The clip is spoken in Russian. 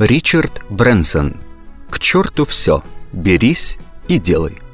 Ричард Брэнсон. К черту все. Берись и делай.